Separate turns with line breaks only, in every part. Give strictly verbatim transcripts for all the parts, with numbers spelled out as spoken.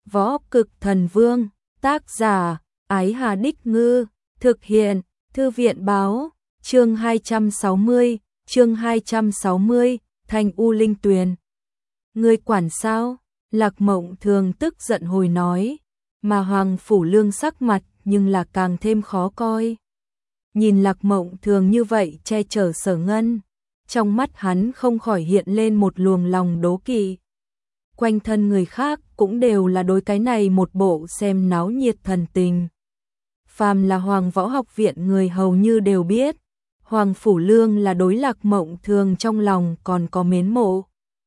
Võ Cực Thần Vương, tác giả, Ái Hà Đích Ngư, thực hiện, Thư viện báo, chương hai trăm sáu mươi, chương hai trăm sáu mươi, Thanh U Linh Tuyền. Ngươi quản sao? Lạc Mộng Thường tức giận hồi nói, mà Hoàng Phủ Lương sắc mặt nhưng là càng thêm khó coi. Nhìn Lạc Mộng Thường như vậy che chở Sở Ngân, trong mắt hắn không khỏi hiện lên một luồng lòng đố kỵ. Quanh thân người khác cũng đều là đối cái này một bộ xem náo nhiệt thần tình. Phàm là Hoàng Võ Học Viện người hầu như đều biết, Hoàng Phủ Lương là đối Lạc Mộng Thường trong lòng còn có mến mộ.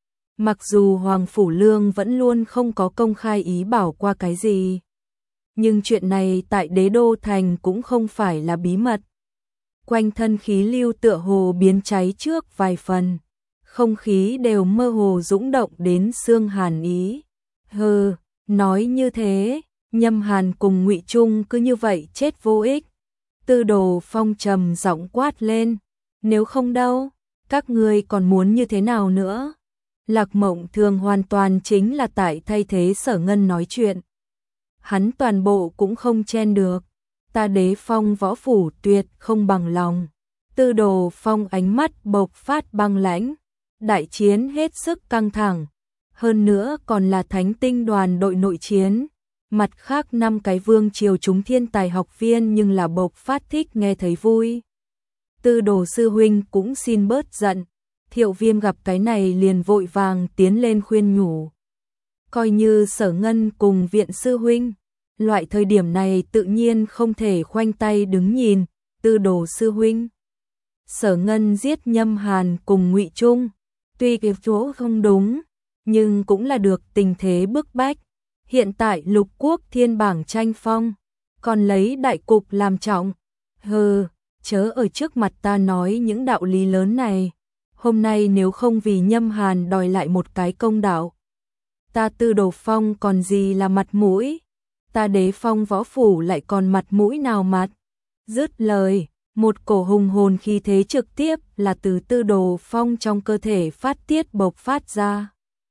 Mặc dù Hoàng Phủ Lương vẫn luôn không có công khai ý bảo qua cái gì, nhưng chuyện này tại Đế Đô Thành cũng không phải là bí mật. Quanh thân khí lưu tựa hồ biến cháy trước vài phần, không khí đều mơ hồ dũng động đến xương hàn ý. Hừ, nói như thế, Nhâm Hàn cùng Ngụy Trung cứ như vậy chết vô ích. Tư Đồ Phong trầm giọng quát lên, nếu không đâu, các ngươi còn muốn như thế nào nữa? Lạc Mộng Thường hoàn toàn chính là tại thay thế Sở Ngân nói chuyện. Hắn toàn bộ cũng không chen được, ta Đế Phong võ phủ tuyệt không bằng lòng. Tư Đồ Phong ánh mắt bộc phát băng lãnh, đại chiến hết sức căng thẳng, hơn nữa còn là Thánh Tinh đoàn đội nội chiến. Mặt khác năm cái vương triều chúng thiên tài học viên nhưng là bộc phát thích nghe thấy vui. Tư Đồ sư huynh cũng xin bớt giận. Thiệu Viêm gặp cái này liền vội vàng tiến lên khuyên nhủ. Coi như Sở Ngân cùng Viện sư huynh, loại thời điểm này tự nhiên không thể khoanh tay đứng nhìn. Tư Đồ sư huynh, Sở Ngân giết Nhâm Hàn cùng Ngụy Trung, tuy cái chỗ không đúng, nhưng cũng là được tình thế bức bách. Hiện tại lục quốc thiên bảng tranh phong, còn lấy đại cục làm trọng. Hừ, chớ ở trước mặt ta nói những đạo lý lớn này. Hôm nay nếu không vì Nhâm Hàn đòi lại một cái công đạo, ta Tư Đồ Phong còn gì là mặt mũi, ta Đế Phong võ phủ lại còn mặt mũi nào mặt. Dứt lời, một cổ hùng hồn khí thế trực tiếp là từ Tư Đồ Phong trong cơ thể phát tiết bộc phát ra.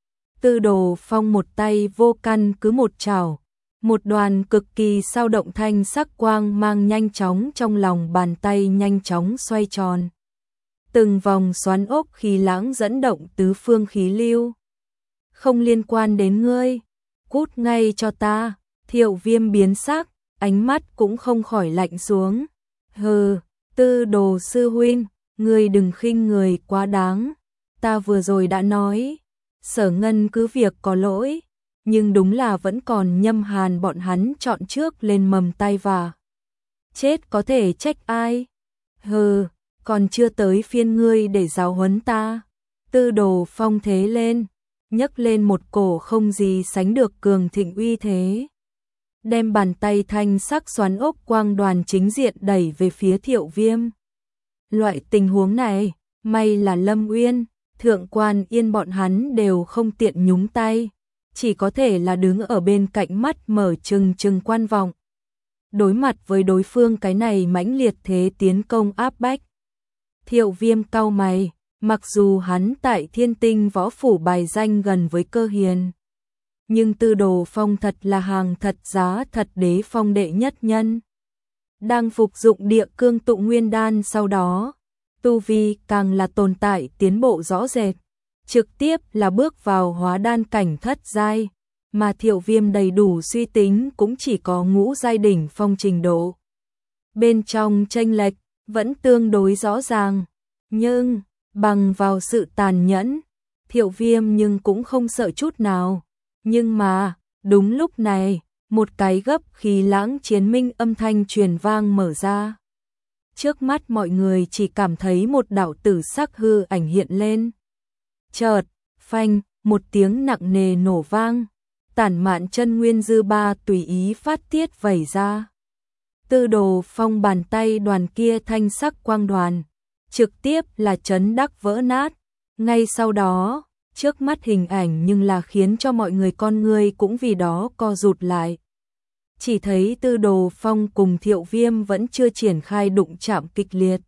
Tư Đồ Phong một tay vô căn cứ một chảo, một đoàn cực kỳ sao động thanh sắc quang mang nhanh chóng trong lòng bàn tay nhanh chóng xoay tròn. Từng vòng xoắn ốc khí lãng dẫn động tứ phương khí lưu. Không liên quan đến ngươi, cút ngay cho ta. Thiệu Viêm biến sắc, ánh mắt cũng không khỏi lạnh xuống. Hừ, Tư Đồ sư huynh, ngươi đừng khinh người quá đáng. Ta vừa rồi đã nói, Sở Ngân cứ việc có lỗi, nhưng đúng là vẫn còn Nhâm Hàn bọn hắn chọn trước lên mầm tay và chết có thể trách ai. Hừ, còn chưa tới phiên ngươi để giáo huấn ta. Tư Đồ Phong thế lên, nhấc lên một cổ không gì sánh được cường thịnh uy thế, đem bàn tay thanh sắc xoắn ốc quang đoàn chính diện đẩy về phía Thiệu Viêm. Loại tình huống này, may là Lâm Uyên, Thượng Quan Yên bọn hắn đều không tiện nhúng tay, chỉ có thể là đứng ở bên cạnh mắt mở trừng trừng quan vọng. Đối mặt với đối phương cái này mãnh liệt thế tiến công áp bách, Thiệu Viêm cau mày, mặc dù hắn tại Thiên Tinh võ phủ bài danh gần với Cơ Hiền, nhưng Tư Đồ Phong thật là hàng thật giá thật Đế Phong đệ nhất nhân. Đang phục dụng địa cương tụ nguyên đan sau đó, tu vi càng là tồn tại tiến bộ rõ rệt, trực tiếp là bước vào hóa đan cảnh thất giai, mà Thiệu Viêm đầy đủ suy tính cũng chỉ có ngũ giai đỉnh phong trình độ. Bên trong chênh lệch vẫn tương đối rõ ràng, nhưng bằng vào sự tàn nhẫn, Thiệu Viêm nhưng cũng không sợ chút nào. Nhưng mà, đúng lúc này, một cái gấp khí lãng chiến minh âm thanh truyền vang mở ra. Trước mắt mọi người chỉ cảm thấy một đạo tử sắc hư ảnh hiện lên. Chợt, phanh, một tiếng nặng nề nổ vang, tản mạn chân nguyên dư ba tùy ý phát tiết vẩy ra. Tư Đồ Phong bàn tay đoàn kia thanh sắc quang đoàn, trực tiếp là chấn đắc vỡ nát. Ngay sau đó, trước mắt hình ảnh nhưng là khiến cho mọi người con ngươi cũng vì đó co rụt lại. Chỉ thấy Tư Đồ Phong cùng Thiệu Viêm vẫn chưa triển khai đụng chạm kịch liệt.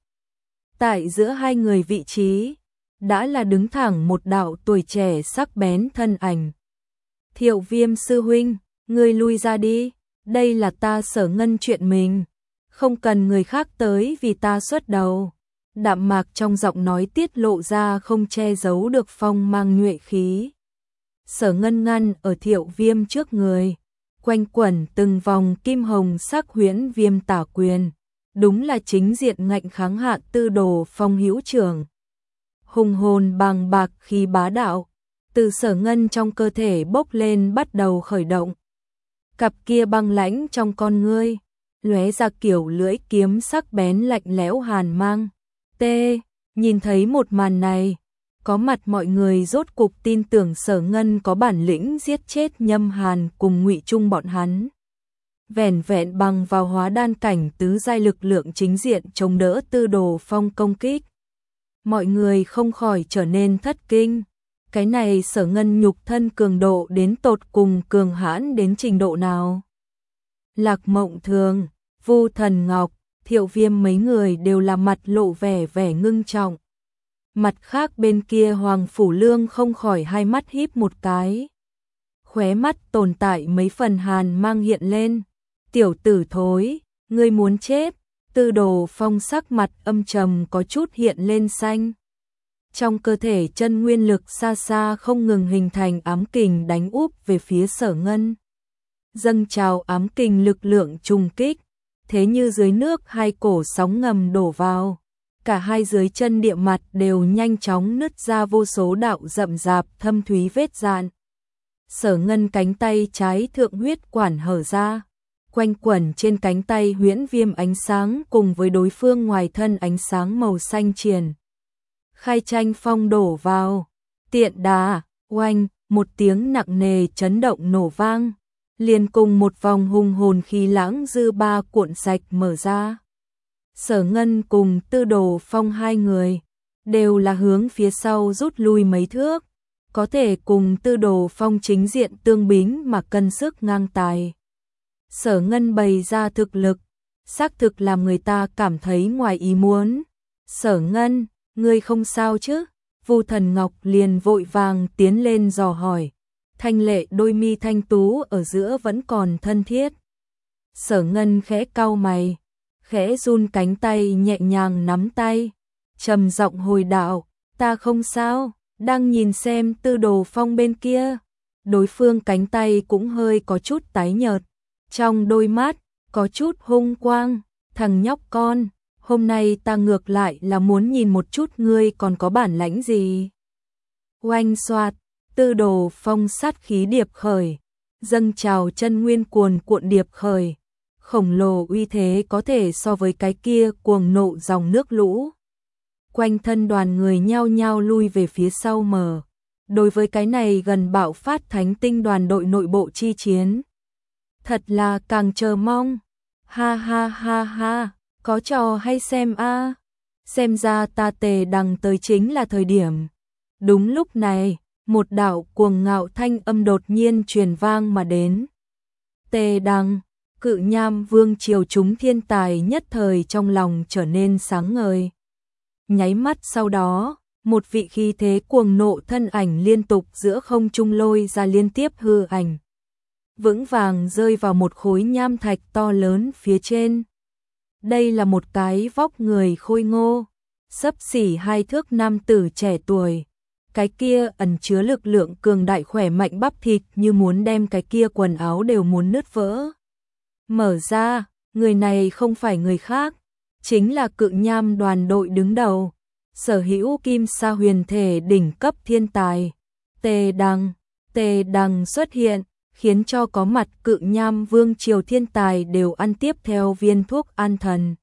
Tại giữa hai người vị trí, đã là đứng thẳng một đạo tuổi trẻ sắc bén thân ảnh. Thiệu Viêm sư huynh, ngươi lui ra đi, đây là ta Sở Ngân chuyện mình, không cần người khác tới vì ta xuất đầu. Đạm mạc trong giọng nói tiết lộ ra không che giấu được phong mang nhuệ khí. Sở Ngân ngăn ở Thiệu Viêm trước người, quanh quẩn từng vòng kim hồng sắc huyễn viêm tả quyền, đúng là chính diện ngạnh kháng hạ Tư Đồ Phong hữu trưởng. Hùng hồn bàng bạc khí bá đạo, từ Sở Ngân trong cơ thể bốc lên bắt đầu khởi động. Cặp kia băng lãnh trong con ngươi, lóe ra kiểu lưỡi kiếm sắc bén lạnh lẽo hàn mang. T, nhìn thấy một màn này, có mặt mọi người rốt cục tin tưởng Sở Ngân có bản lĩnh giết chết Nhâm Hàn cùng Ngụy Trung bọn hắn. Vẻn vẹn bằng vào hóa đan cảnh tứ giai lực lượng chính diện chống đỡ Tư Đồ Phong công kích. Mọi người không khỏi trở nên thất kinh. Cái này Sở Ngân nhục thân cường độ đến tột cùng cường hãn đến trình độ nào? Lạc Mộng Thường, Vu Thần Ngọc, Thiệu Viêm mấy người đều là mặt lộ vẻ vẻ ngưng trọng. Mặt khác bên kia Hoàng Phủ Lương không khỏi hai mắt híp một cái. Khóe mắt tồn tại mấy phần hàn mang hiện lên. Tiểu tử thối, ngươi muốn chết. Tư Đồ Phong sắc mặt âm trầm có chút hiện lên xanh. Trong cơ thể chân nguyên lực xa xa không ngừng hình thành ám kình đánh úp về phía Sở Ngân. Dâng trào ám kình lực lượng trùng kích, thế như dưới nước hai cổ sóng ngầm đổ vào. Cả hai dưới chân địa mặt đều nhanh chóng nứt ra vô số đạo rậm rạp thâm thúy vết dạn. Sở Ngân cánh tay trái thượng huyết quản hở ra, quanh quẩn trên cánh tay huyễn viêm ánh sáng cùng với đối phương ngoài thân ánh sáng màu xanh triền. Khai tranh phong đổ vào, tiện đà, oanh, một tiếng nặng nề chấn động nổ vang, liền cùng một vòng hùng hồn khí lãng dư ba cuộn sạch mở ra. Sở Ngân cùng Tư Đồ Phong hai người đều là hướng phía sau rút lui mấy thước, có thể cùng Tư Đồ Phong chính diện tương bính mà cân sức ngang tài. Sở Ngân bày ra thực lực, xác thực làm người ta cảm thấy ngoài ý muốn. Sở Ngân, ngươi không sao chứ? Vu Thần Ngọc liền vội vàng tiến lên dò hỏi, thanh lệ đôi mi thanh tú ở giữa vẫn còn thân thiết. Sở Ngân khẽ cau mày, khẽ run cánh tay nhẹ nhàng nắm tay, trầm giọng hồi đạo, ta không sao. Đang nhìn xem Tư Đồ Phong bên kia, đối phương cánh tay cũng hơi có chút tái nhợt, trong đôi mắt có chút hung quang. Thằng nhóc con, hôm nay ta ngược lại là muốn nhìn một chút ngươi còn có bản lãnh gì. Oanh xoạt, Tư Đồ Phong sát khí điệp khởi, dâng trào chân nguyên cuồn cuộn điệp khởi, khổng lồ uy thế có thể so với cái kia cuồng nộ dòng nước lũ. Quanh thân đoàn người nhao nhao lui về phía sau mờ. Đối với cái này gần bạo phát thánh tinh đoàn đội nội bộ chi chiến, thật là càng chờ mong. Ha ha ha ha, có trò hay xem a. À. Xem ra ta Tề Đằng tới chính là thời điểm. Đúng lúc này, một đạo cuồng ngạo thanh âm đột nhiên truyền vang mà đến. Tề Đằng, Cự Nham Vương triều chúng thiên tài nhất thời trong lòng trở nên sáng ngời. Nháy mắt sau đó, một vị khí thế cuồng nộ thân ảnh liên tục giữa không trung lôi ra liên tiếp hư ảnh, vững vàng rơi vào một khối nham thạch to lớn phía trên. Đây là một cái vóc người khôi ngô, xấp xỉ hai thước nam tử trẻ tuổi. Cái kia ẩn chứa lực lượng cường đại khỏe mạnh bắp thịt như muốn đem cái kia quần áo đều muốn nứt vỡ. Mở ra, người này không phải người khác, chính là Cự Nham đoàn đội đứng đầu, sở hữu kim sa huyền thể đỉnh cấp thiên tài. Tề Đằng, Tề Đằng xuất hiện, khiến cho có mặt Cự Nham Vương triều thiên tài đều ăn tiếp theo viên thuốc an thần.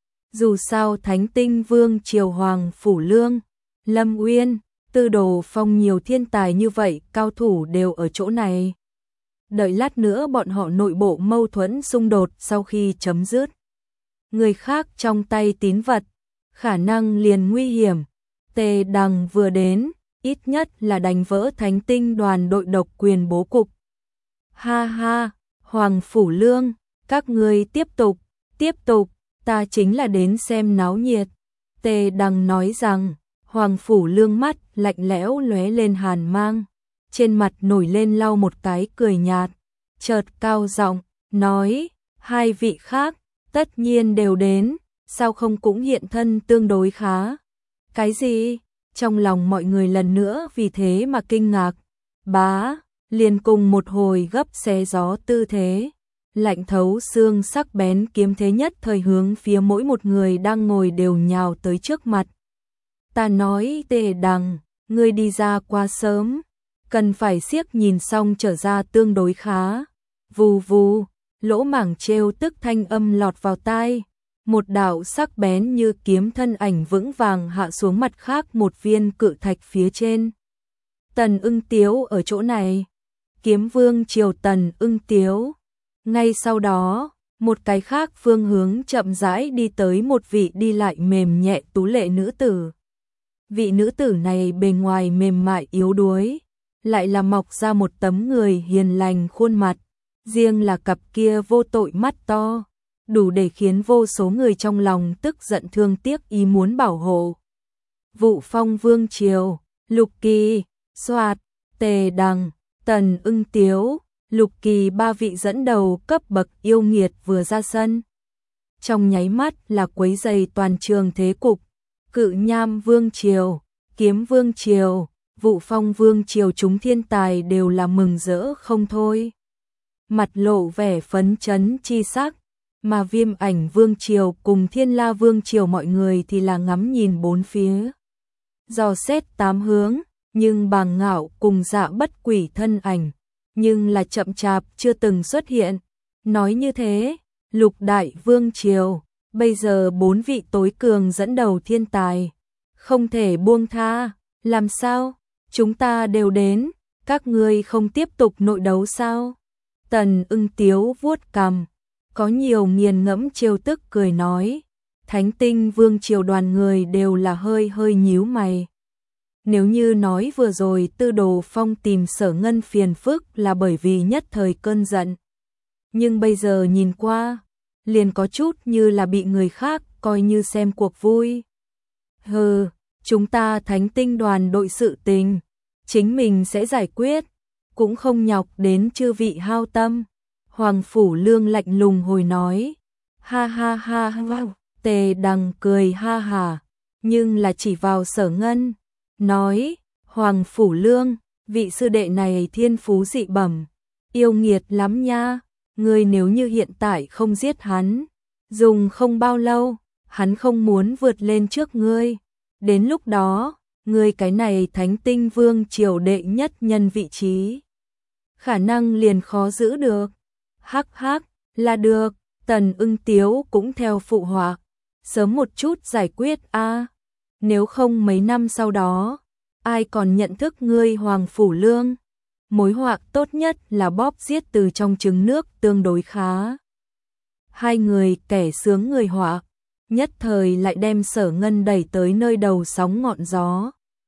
Dù sao Thánh Tinh Vương triều Hoàng Phủ Lương, Lâm Uyên, Tư Đồ Phong nhiều thiên tài như vậy, cao thủ đều ở chỗ này. Đợi lát nữa bọn họ nội bộ mâu thuẫn xung đột sau khi chấm dứt, người khác trong tay tín vật, khả năng liền nguy hiểm. Tề Đằng vừa đến, ít nhất là đánh vỡ Thánh Tinh đoàn đội độc quyền bố cục. Ha ha, Hoàng Phủ Lương, các ngươi tiếp tục, tiếp tục, ta chính là đến xem náo nhiệt. Tề Đằng nói rằng, Hoàng Phủ Lương mắt lạnh lẽo lóe lên hàn mang, trên mặt nổi lên lau một cái cười nhạt, chợt cao giọng nói, hai vị khác, tất nhiên đều đến, sao không cũng hiện thân tương đối khá. Cái gì? Trong lòng mọi người lần nữa vì thế mà kinh ngạc. Bá, liền cùng một hồi gấp xé gió tư thế. Lạnh thấu xương sắc bén kiếm thế nhất thời hướng phía mỗi một người đang ngồi đều nhào tới trước mặt. Ta nói Tề Đằng, ngươi đi ra quá sớm, cần phải siếc nhìn xong trở ra tương đối khá. Vù vù, lỗ mảng trêu tức thanh âm lọt vào tai. Một đạo sắc bén như kiếm thân ảnh vững vàng hạ xuống mặt khác một viên cự thạch phía trên. Tần Ưng Tiếu ở chỗ này. Kiếm Vương Triều Tần Ưng Tiếu. Ngay sau đó, một cái khác phương hướng chậm rãi đi tới một vị đi lại mềm nhẹ tú lệ nữ tử. Vị nữ tử này bề ngoài mềm mại yếu đuối, lại là mọc ra một tấm người hiền lành khuôn mặt, riêng là cặp kia vô tội mắt to, đủ để khiến vô số người trong lòng tức giận thương tiếc ý muốn bảo hộ. Vụ Phong Vương Triều, Lục Kỳ, Soạt, Tề Đằng, Tần Ưng Tiếu, Lục Kỳ ba vị dẫn đầu cấp bậc yêu nghiệt vừa ra sân. Trong nháy mắt là quấy dày toàn trường thế cục. Cự Nham Vương Triều, Kiếm Vương Triều, Vụ Phong Vương Triều chúng thiên tài đều là mừng rỡ không thôi. Mặt lộ vẻ phấn chấn chi sắc, mà Viêm Ảnh Vương Triều cùng Thiên La Vương Triều mọi người thì là ngắm nhìn bốn phía. Dò xét tám hướng, nhưng Bàng Ngạo cùng Dạ Bất Quỷ thân ảnh, nhưng là chậm chạp chưa từng xuất hiện. Nói như thế, Lục Đại Vương Triều, bây giờ bốn vị tối cường dẫn đầu thiên tài, không thể buông tha, làm sao? Chúng ta đều đến, các ngươi không tiếp tục nội đấu sao? Tần Ưng Tiếu vuốt cằm, có nhiều nghiền ngẫm trêu tức cười nói. Thánh Tinh Vương Triều đoàn người đều là hơi hơi nhíu mày. Nếu như nói vừa rồi Tư Đồ Phong tìm Sở Ngân phiền phức là bởi vì nhất thời cơn giận, nhưng bây giờ nhìn qua, liền có chút như là bị người khác coi như xem cuộc vui. Hừ, chúng ta Thánh Tinh đoàn đội sự tình, chính mình sẽ giải quyết, cũng không nhọc đến chư vị hao tâm. Hoàng Phủ Lương lạnh lùng hồi nói. Ha ha ha ha. Tề Đằng cười ha hà, nhưng là chỉ vào Sở Ngân, nói, Hoàng Phủ Lương, vị sư đệ này thiên phú dị bẩm, yêu nghiệt lắm nha, ngươi nếu như hiện tại không giết hắn, dùng không bao lâu, hắn không muốn vượt lên trước ngươi, đến lúc đó, ngươi cái này Thánh Tinh Vương Triều đệ nhất nhân vị trí, khả năng liền khó giữ được. Hắc hắc, là được, Tần Ưng Tiếu cũng theo phụ họa, sớm một chút giải quyết a, nếu không mấy năm sau đó, ai còn nhận thức ngươi Hoàng Phủ Lương. Mối họa tốt nhất là bóp giết từ trong trứng nước tương đối khá. Hai người kẻ sướng người họa, nhất thời lại đem Sở Ngân đẩy tới nơi đầu sóng ngọn gió.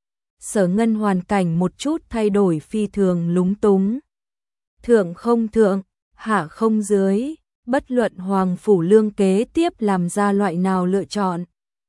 Sở Ngân hoàn cảnh một chút thay đổi phi thường lúng túng. Thượng không thượng, hạ không dưới, bất luận Hoàng Phủ Lương kế tiếp làm ra loại nào lựa chọn.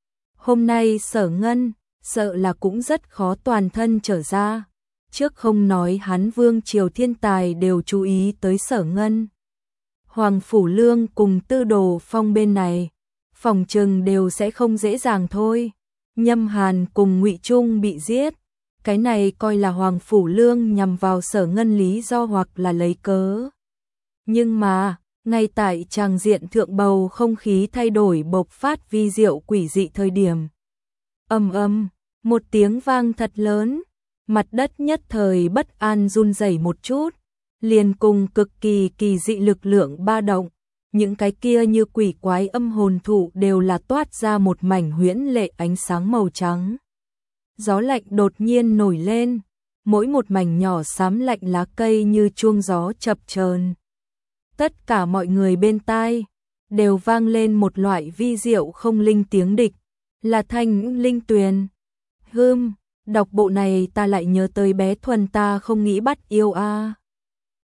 Hôm nay Sở Ngân, sợ là cũng rất khó toàn thân trở ra. Trước không nói hắn Vương Triều thiên tài đều chú ý tới Sở Ngân. Hoàng Phủ Lương cùng Tư Đồ Phong bên này, phòng trừng đều sẽ không dễ dàng thôi. Nhâm Hàn cùng Ngụy Trung bị giết, cái này coi là Hoàng Phủ Lương nhằm vào Sở Ngân lý do hoặc là lấy cớ. Nhưng mà, ngay tại tràng diện thượng bầu không khí thay đổi bộc phát vi diệu quỷ dị thời điểm. Ầm ầm, một tiếng vang thật lớn, mặt đất nhất thời bất an run rẩy một chút, liền cùng cực kỳ kỳ dị lực lượng ba động, những cái kia như quỷ quái âm hồn thụ đều là toát ra một mảnh huyễn lệ ánh sáng màu trắng. Gió lạnh đột nhiên nổi lên, mỗi một mảnh nhỏ xám lạnh lá cây như chuông gió chập chờn. Tất cả mọi người bên tai đều vang lên một loại vi diệu không linh tiếng địch, là thanh linh tuyền. Hừm, đọc bộ này ta lại nhớ tới bé Thuần ta không nghĩ bắt yêu a. À.